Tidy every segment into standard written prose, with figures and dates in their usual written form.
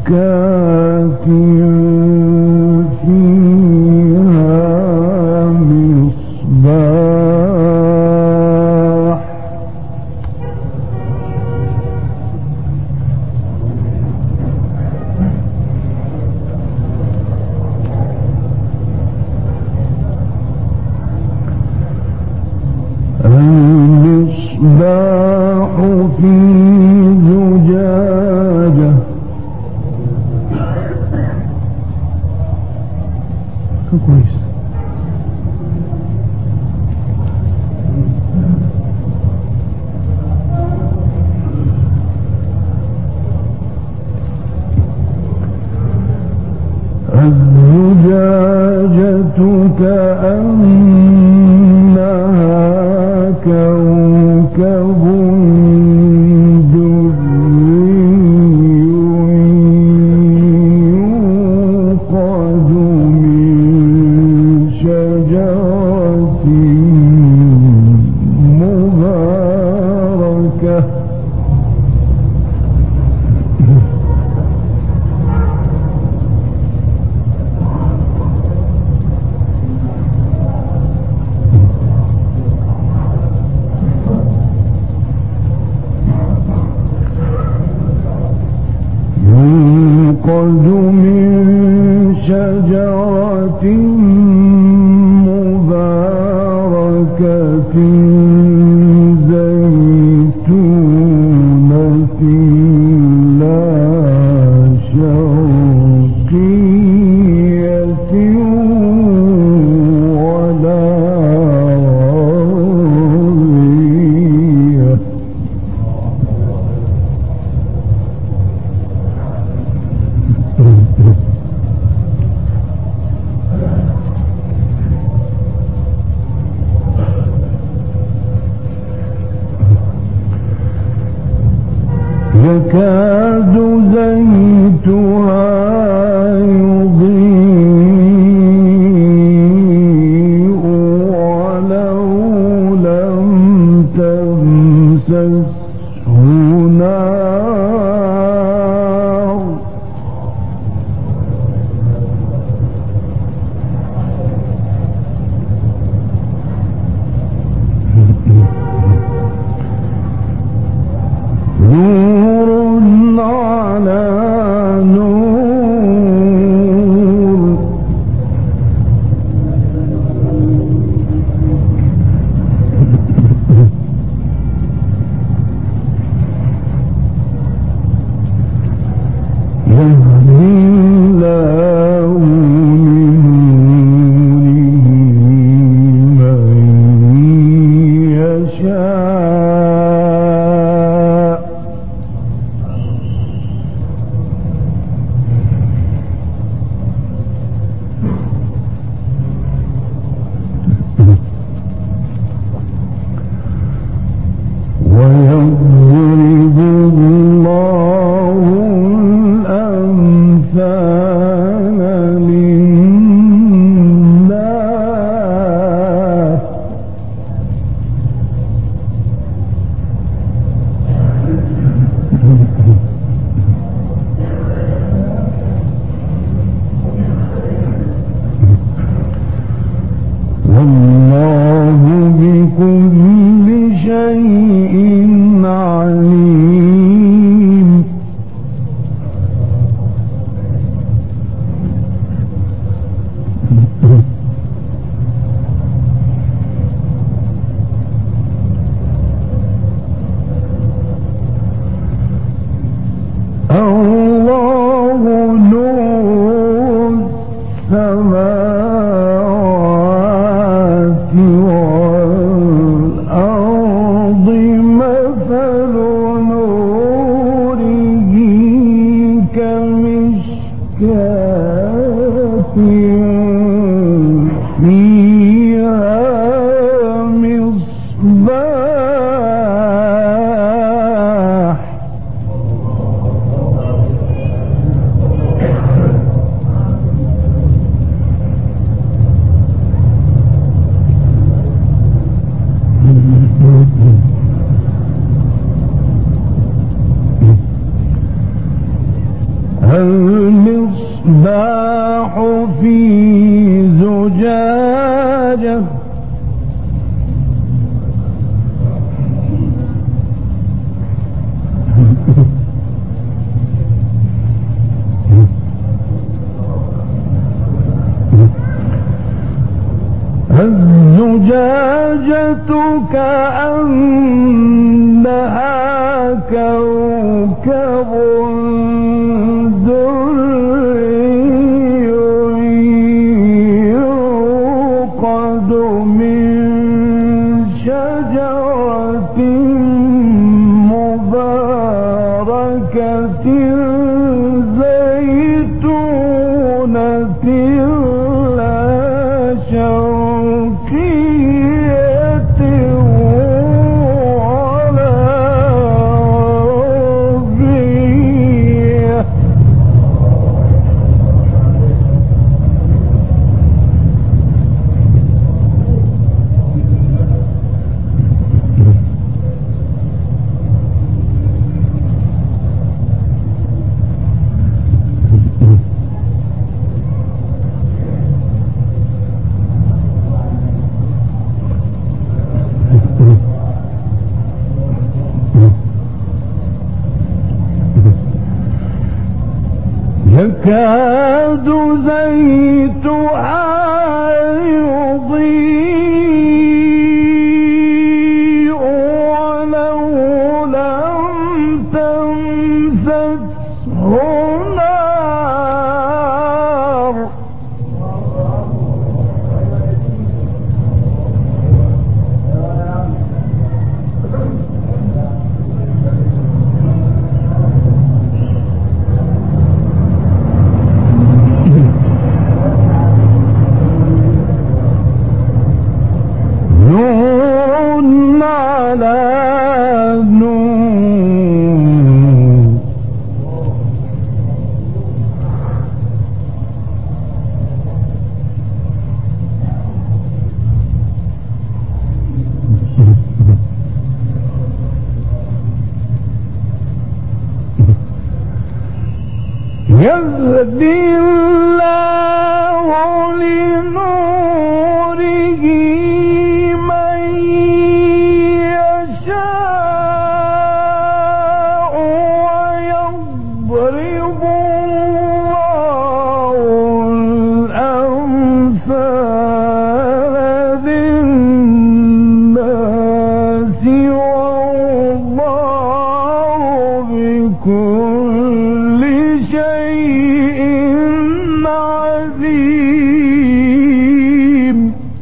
مشكاة فيها مصباح المصباح في زجاجة كويس. الزجاجة كأنها كوكب دري يوقد من شجرة مباركة يوقد من شجرة مباركة زيتونة لا شرقية ولا غربية يكاد زيتها يضيء ولو لم تمسسه نار نور على نور يهدي الله لنوره من يشاء ويضرب الله الأمثال للناس والله بكل شيء عليم الله نور السماوات والأرض مثل نوره كمشكاة فيها مصباح المصباح في زجاجة الزجاجة كأنها كوكب دري يوقد من شجرة مباركة زيتونة لا شرقية ولا غربية يكاد زيتها يضيء ولو لم تمسسه نار نور على نور يهدي الله لنوره من يشاء ويضرب الله الأمثال للناس والله بكل شيء عليم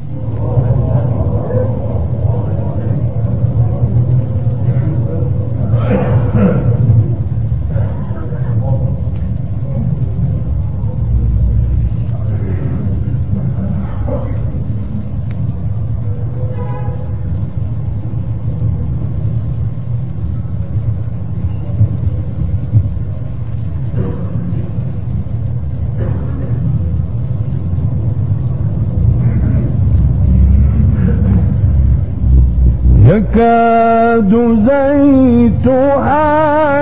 يكاد زيتها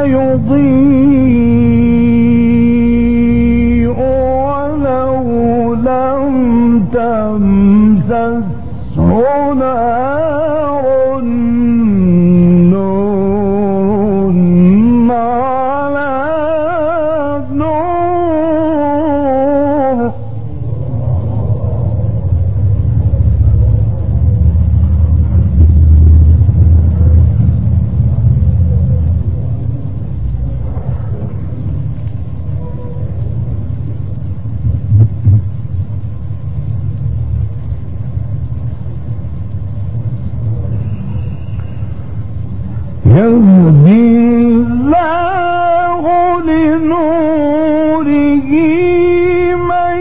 يضيء ولو لم تمسسه نار نور على نور يهدي الله لنوره من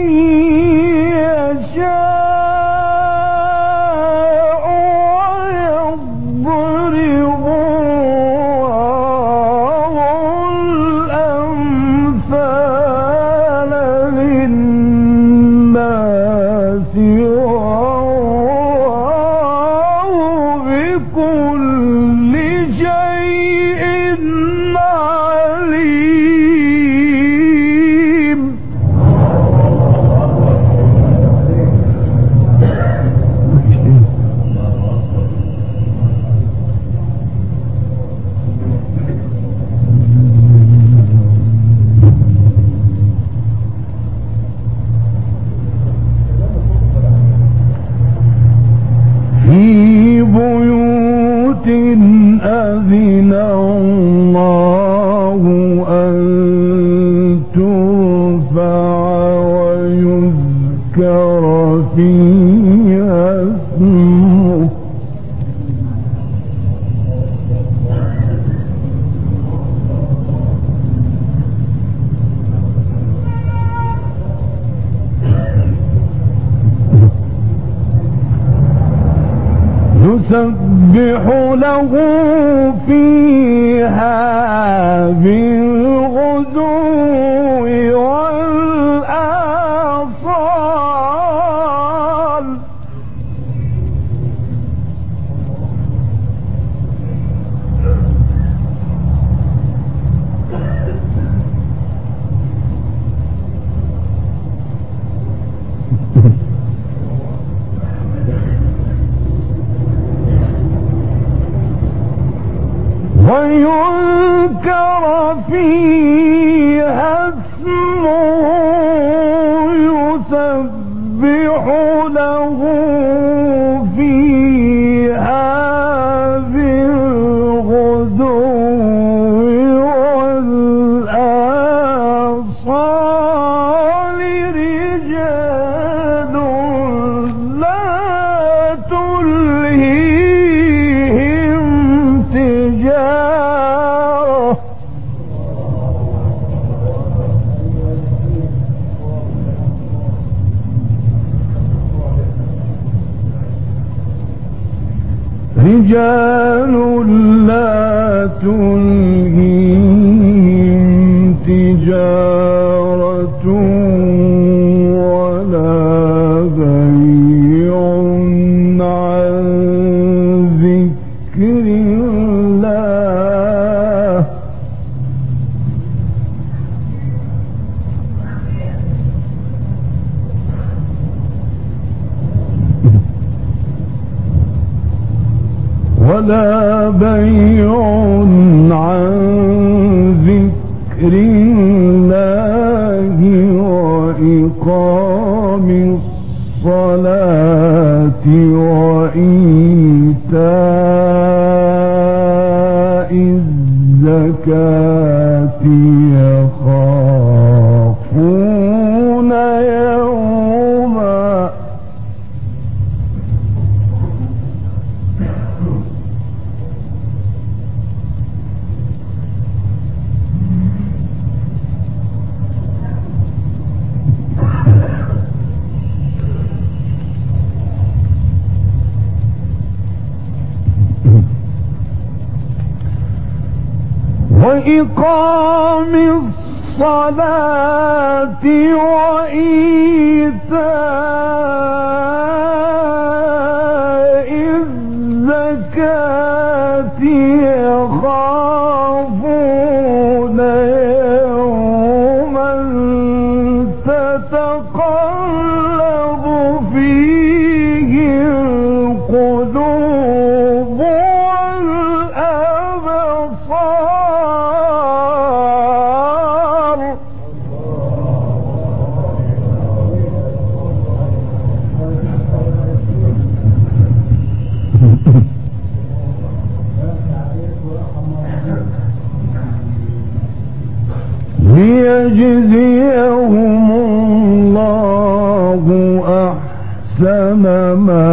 يشاء ويضرب الله الأمثال للناس والله بكل شيء عليم يسبح له فيها بالغدو والآصال ويذكر فيها اسمه يسبح له فيها بالغدو والآصال رجال لا تلهيهم تجارة رجال لا تلهيهم تجارة ولا بيع عن ذكر الله عن ذكر الله وإقام الصلاة وإيتاء الزكاة يخافون يوما وإقام الصلاة وإيتاء الزكاة يخافون يوما تتقلب فيه القلوب والأبصار ليجزيهم الله أحسن ما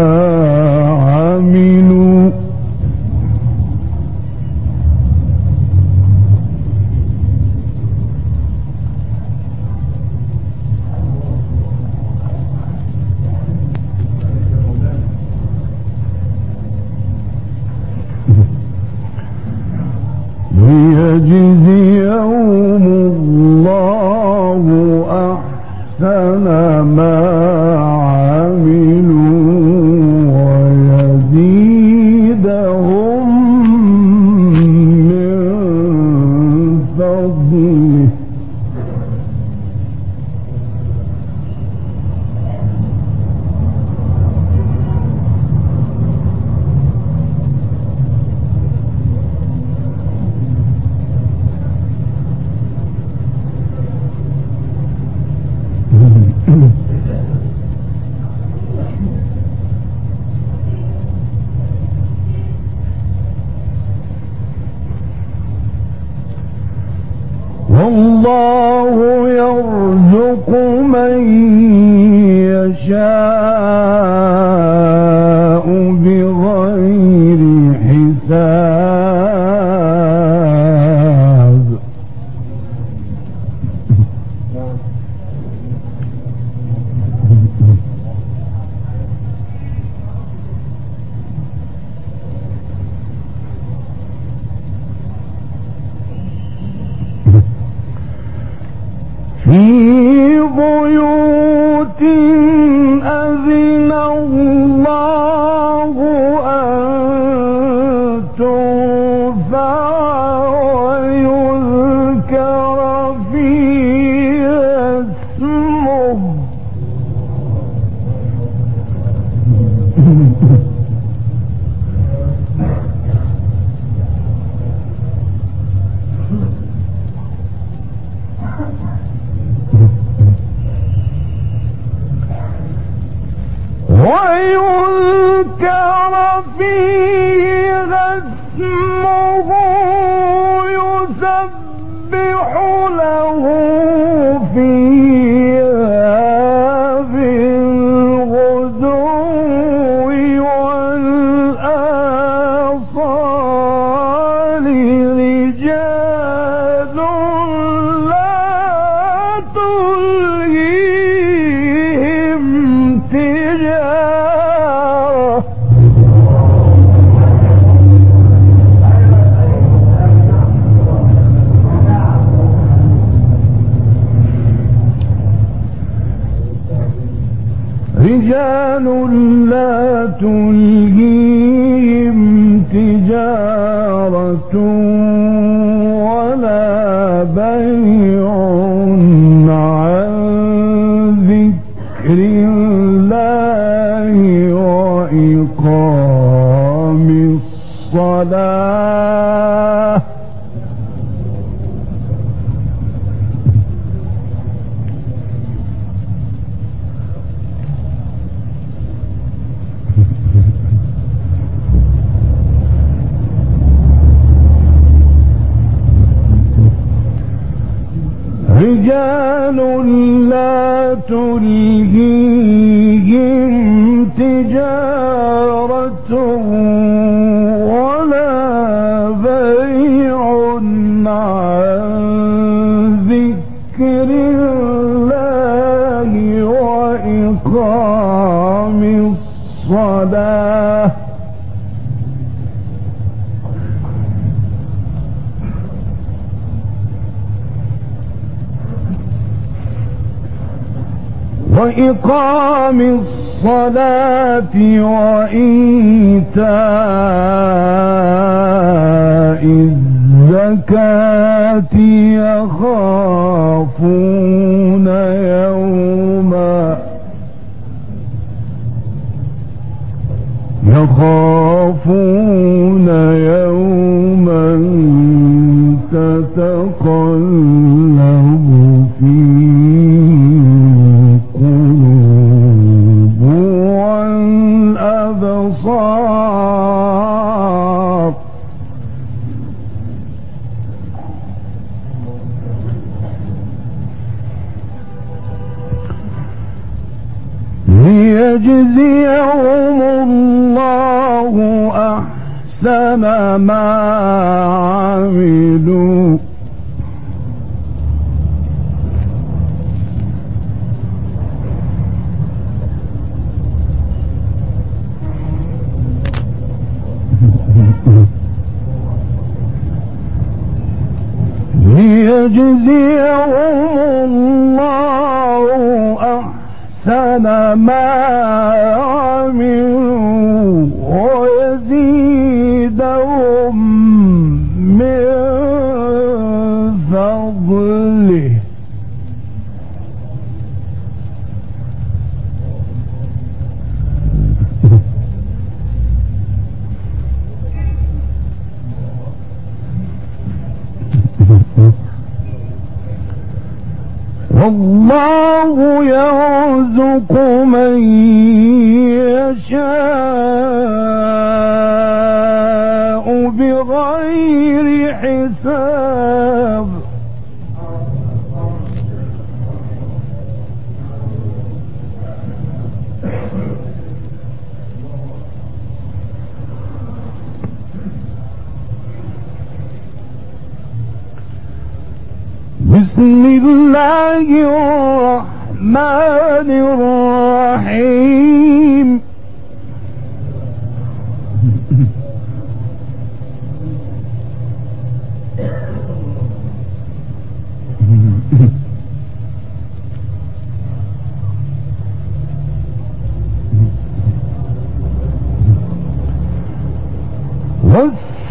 عملوا ليجزيهم الله أحسن ما عملوا ويزيدهم من فضله والله يرزق من يشاء بغير حساب بيوت أذن الله أن ترفع ويذكر فيها اسمه يسبح له فيها بالغدو والآصال رجال لا تلهيهم تجارة رجال لا تلهيهم تجارة ولا بيع عن ذكر الله وإقام الصلاة رجال لا تلهيهم تجارة ولا بيع عن ذكر الله وإقام الصلاة وإقام الصلاة وإيتاء الزكاة يخافون يوما تتقلب فيه القلوب والأبصار ليجزيهم الله أحسن ما عملوا أحسن ما عملوا ويزيدهم من فضله والله يرزق من يشاء بغير حساب بسم الله الرحمن الرحيم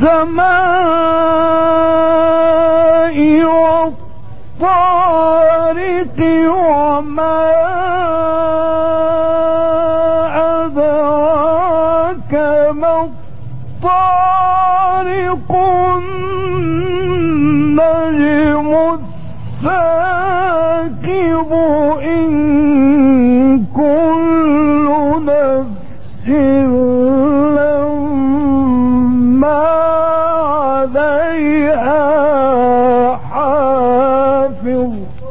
والسماء والطارق وما أدراك ما الطارق النجم الثاقب إن كل نفس لما عليها حافظ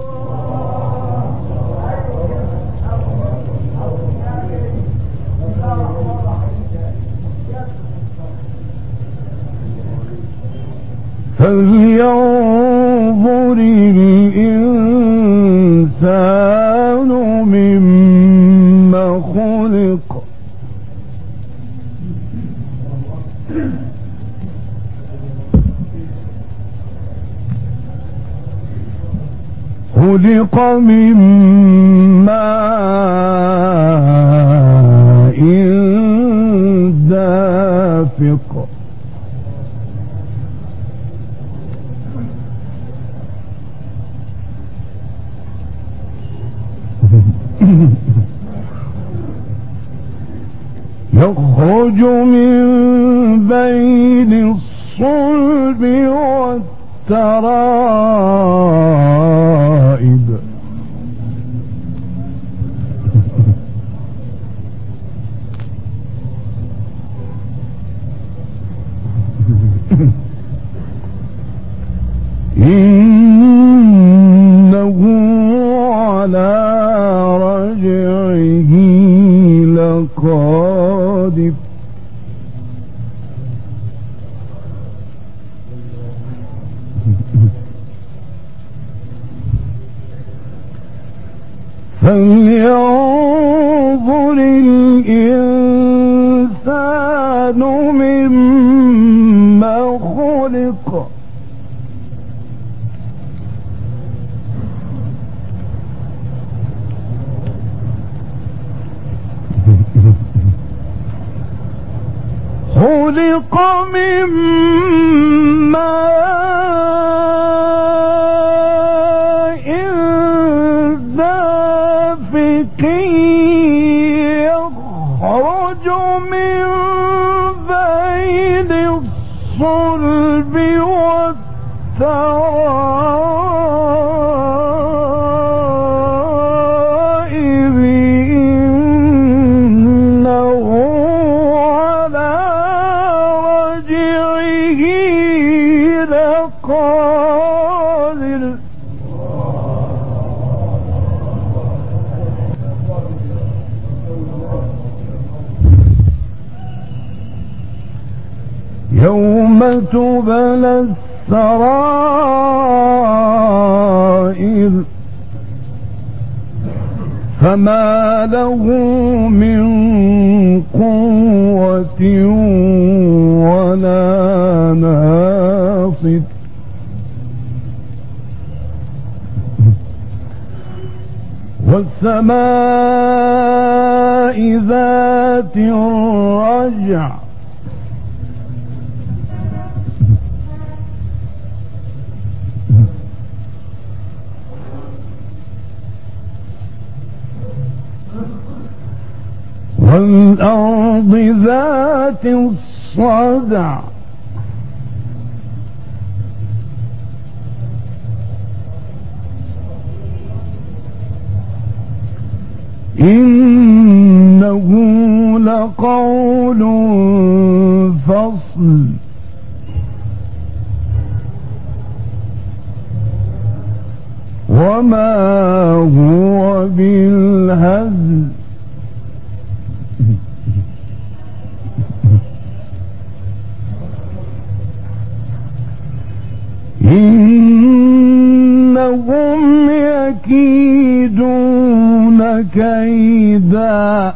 فلينظر الإنسان مما خلق خلق من ماء دافق يخرج من بين الصلب والترائب إنه على رجعه لقادر فلينظر الإنسان مما خلق خلق من ماء دافق يخرج من بين الصلب والترائب إنه على رجعه لقادر يوم تبلى السرائر فما له من قوة ولا ناصر والسماء ذات الرجع والأرض ذات الصدع إنه لقول فصل وما هو بالهزل إنهم يكيدون كيدا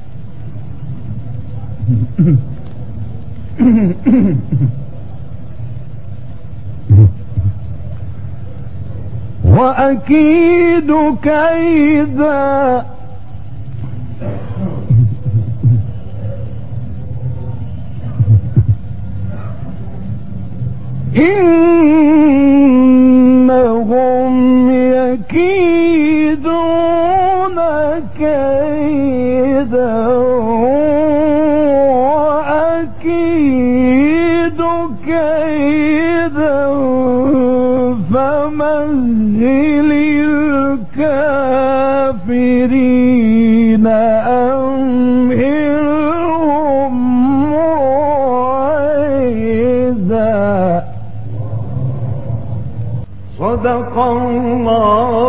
وأكيد كيدا إنهم يكيدون كيدا وأكيد كيدا فمهل الكافرين أمهلهم رويدا. صدق الله